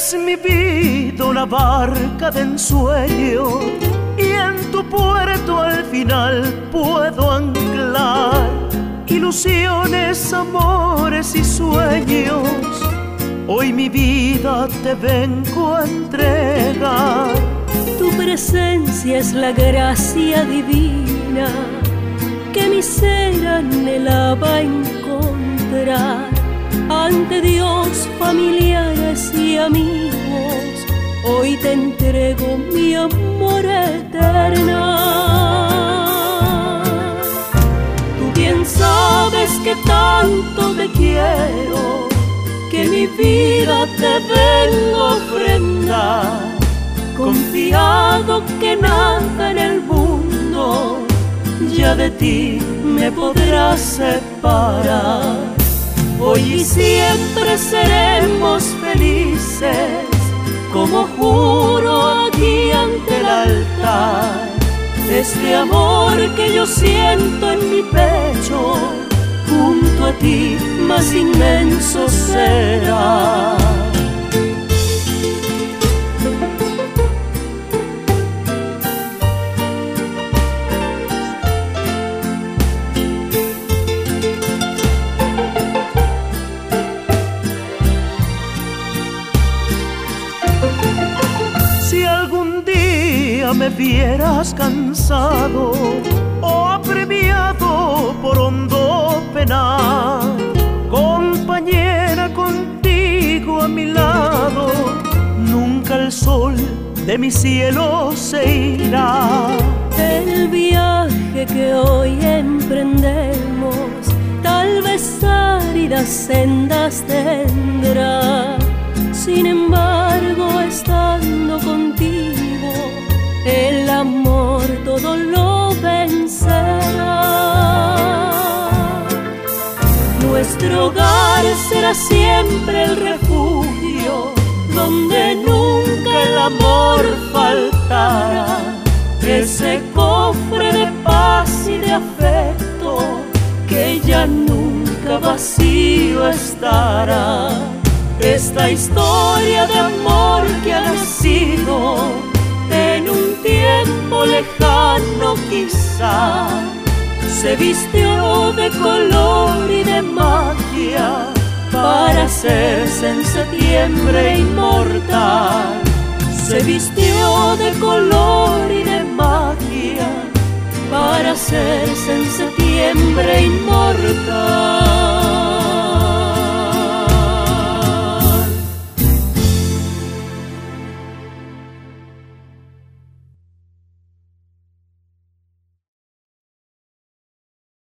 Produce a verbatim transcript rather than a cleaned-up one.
Es mi vida una barca de ensueño y en tu puerto al final puedo anclar ilusiones, amores y sueños. Hoy mi vida te vengo a entregar. Tu presencia es la gracia divina que mi ser anhelaba encontrar. Ante Dios, familiares y amigos, hoy te entrego mi amor eterno. Tú bien sabes que tanto te quiero, que mi vida te vengo a ofrendar, confiado que nada en el mundo ya de ti me podrá separar. Hoy y siempre seremos felices, como juro aquí ante el altar. Este amor que yo siento en mi pecho, junto a ti más inmenso será. Si algún día me vieras cansado o apremiado por hondo penar, compañera, contigo a mi lado, nunca el sol de mi cielo se irá. El viaje que hoy emprendemos tal vez áridas sendas tendrá. Sin embargo, estando contigo, el amor todo lo vencerá. Nuestro hogar será siempre el refugio, donde nunca el amor faltará. Ese cofre de paz y de afecto que ya nunca vacío estará. Esta historia de amor que ha nacido en un tiempo lejano quizá, se vistió de color y de magia para hacerse en septiembre inmortal. Se vistió de color y de magia para hacerse en septiembre inmortal.